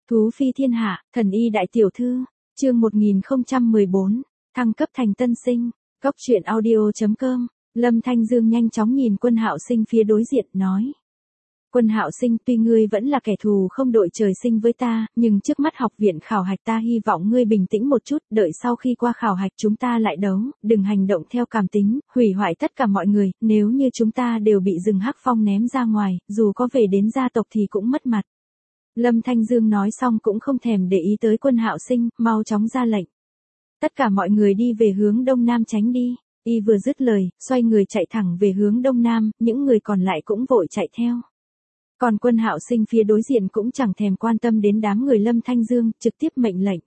Thú phi thiên hạ, thần y đại tiểu thư, chương 1014, thăng cấp thành tân sinh, Cốc truyện audio.com, Lâm Thanh Dương nhanh chóng nhìn Quân Hạo Sinh phía đối diện, nói. Quân Hạo Sinh, tuy ngươi vẫn là kẻ thù không đội trời sinh với ta, nhưng trước mắt học viện khảo hạch ta hy vọng ngươi bình tĩnh một chút, đợi sau khi qua khảo hạch chúng ta lại đấu, đừng hành động theo cảm tính, hủy hoại tất cả mọi người, nếu như chúng ta đều bị rừng Hắc Phong ném ra ngoài, dù có về đến gia tộc thì cũng mất mặt. Lâm Thanh Dương nói xong cũng không thèm để ý tới Quân Hạo Sinh, mau chóng ra lệnh. Tất cả mọi người đi về hướng đông nam tránh đi. Y vừa dứt lời, xoay người chạy thẳng về hướng đông nam, những người còn lại cũng vội chạy theo. Còn Quân Hạo Sinh phía đối diện cũng chẳng thèm quan tâm đến đám người Lâm Thanh Dương, trực tiếp mệnh lệnh.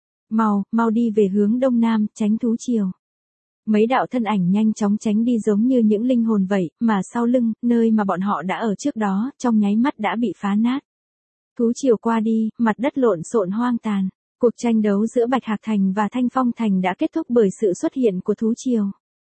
Mau đi về hướng đông nam, tránh thú triều. Mấy đạo thân ảnh nhanh chóng tránh đi giống như những linh hồn vậy, mà sau lưng, nơi mà bọn họ đã ở trước đó, trong nháy mắt đã bị phá nát. Thú triều qua đi, mặt đất lộn xộn hoang tàn. Cuộc tranh đấu giữa Bạch Hạc Thành và Thanh Phong Thành đã kết thúc bởi sự xuất hiện của thú triều.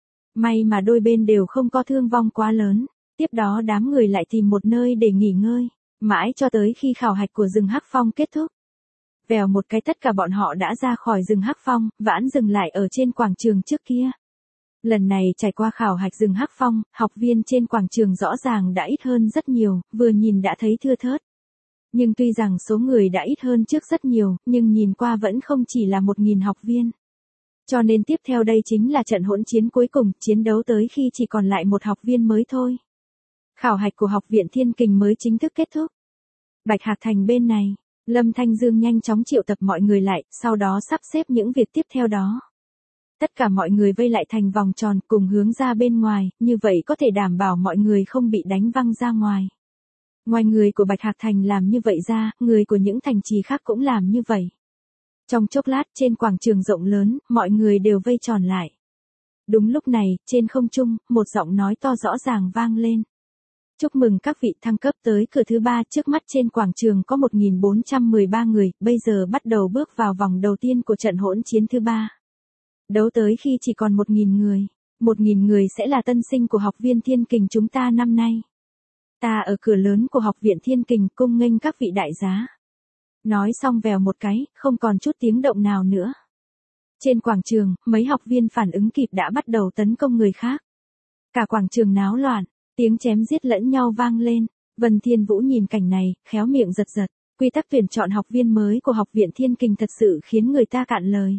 May mà đôi bên đều không có thương vong quá lớn. Tiếp đó đám người lại tìm một nơi để nghỉ ngơi, mãi cho tới khi khảo hạch của rừng Hắc Phong kết thúc. Vèo một cái tất cả bọn họ đã ra khỏi rừng Hắc Phong, vãn dừng lại ở trên quảng trường trước kia. Lần này trải qua khảo hạch rừng Hắc Phong, học viên trên quảng trường rõ ràng đã ít hơn rất nhiều, vừa nhìn đã thấy thưa thớt. Nhưng tuy rằng số người đã ít hơn trước rất nhiều, nhưng nhìn qua vẫn không chỉ là 1000 học viên. Cho nên tiếp theo đây chính là trận hỗn chiến cuối cùng, chiến đấu tới khi chỉ còn lại một học viên mới thôi. Khảo hạch của học viện Thiên Kình mới chính thức kết thúc. Bạch Hạc Thành bên này, Lâm Thanh Dương nhanh chóng triệu tập mọi người lại, sau đó sắp xếp những việc tiếp theo đó. Tất cả mọi người vây lại thành vòng tròn cùng hướng ra bên ngoài, như vậy có thể đảm bảo mọi người không bị đánh văng ra ngoài. Ngoài người của Bạch Hạc Thành làm như vậy ra, người của những thành trì khác cũng làm như vậy. Trong chốc lát trên quảng trường rộng lớn, mọi người đều vây tròn lại. Đúng lúc này, trên không trung, một giọng nói to rõ ràng vang lên. Chúc mừng các vị thăng cấp tới cửa thứ 3, trước mắt trên quảng trường có 1413 người, bây giờ bắt đầu bước vào vòng đầu tiên của trận hỗn chiến thứ 3. Đấu tới khi chỉ còn 1000 người. 1000 người sẽ là tân sinh của học viên Thiên Kình chúng ta năm nay. Ta ở cửa lớn của học viện Thiên Kình cung nghênh các vị đại giá. Nói xong vèo một cái, không còn chút tiếng động nào nữa. Trên quảng trường, mấy học viên phản ứng kịp đã bắt đầu tấn công người khác. Cả quảng trường náo loạn, tiếng chém giết lẫn nhau vang lên. Vân Thiên Vũ nhìn cảnh này, khéo miệng giật giật. Quy tắc tuyển chọn học viên mới của học viện Thiên Kình thật sự khiến người ta cạn lời.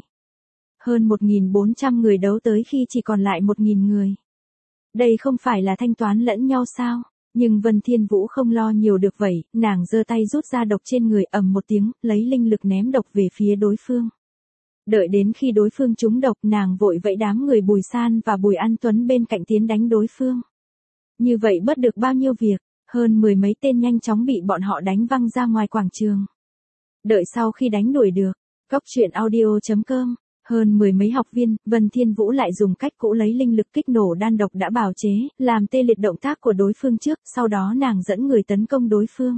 Hơn 1400 người đấu tới khi chỉ còn lại 1000 người. Đây không phải là thanh toán lẫn nhau sao? Nhưng Vân Thiên Vũ không lo nhiều được vậy, nàng giơ tay rút ra độc trên người, ầm một tiếng, lấy linh lực ném độc về phía đối phương. Đợi đến khi đối phương trúng độc, nàng vội vẫy đám người Bùi San và Bùi An Tuấn bên cạnh tiến đánh đối phương. Như vậy bớt được bao nhiêu việc, hơn 10 mấy tên nhanh chóng bị bọn họ đánh văng ra ngoài quảng trường. Đợi sau khi đánh đuổi được, Cốc truyện audio.com, hơn 10 mấy học viên, Vân Thiên Vũ lại dùng cách cũ lấy linh lực kích nổ đan độc đã bào chế, làm tê liệt động tác của đối phương trước, sau đó nàng dẫn người tấn công đối phương.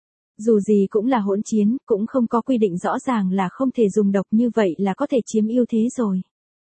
Dù gì cũng là hỗn chiến, cũng không có quy định rõ ràng là không thể dùng độc, như vậy là có thể chiếm ưu thế rồi.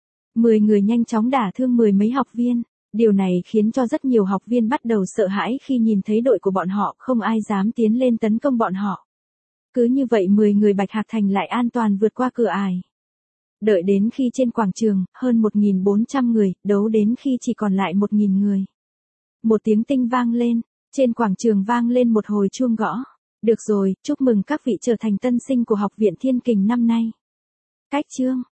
10 người nhanh chóng đả thương 10 mấy học viên, điều này khiến cho rất nhiều học viên bắt đầu sợ hãi khi nhìn thấy đội của bọn họ, không ai dám tiến lên tấn công bọn họ. Cứ như vậy 10 người Bạch Hạc Thành lại an toàn vượt qua cửa ải. Đợi đến khi trên quảng trường, hơn 1400 người, đấu đến khi chỉ còn lại 1000 người. Một tiếng tinh vang lên, trên quảng trường vang lên một hồi chuông gõ. Được rồi, chúc mừng các vị trở thành tân sinh của học viện Thiên Kình năm nay. Cách chương.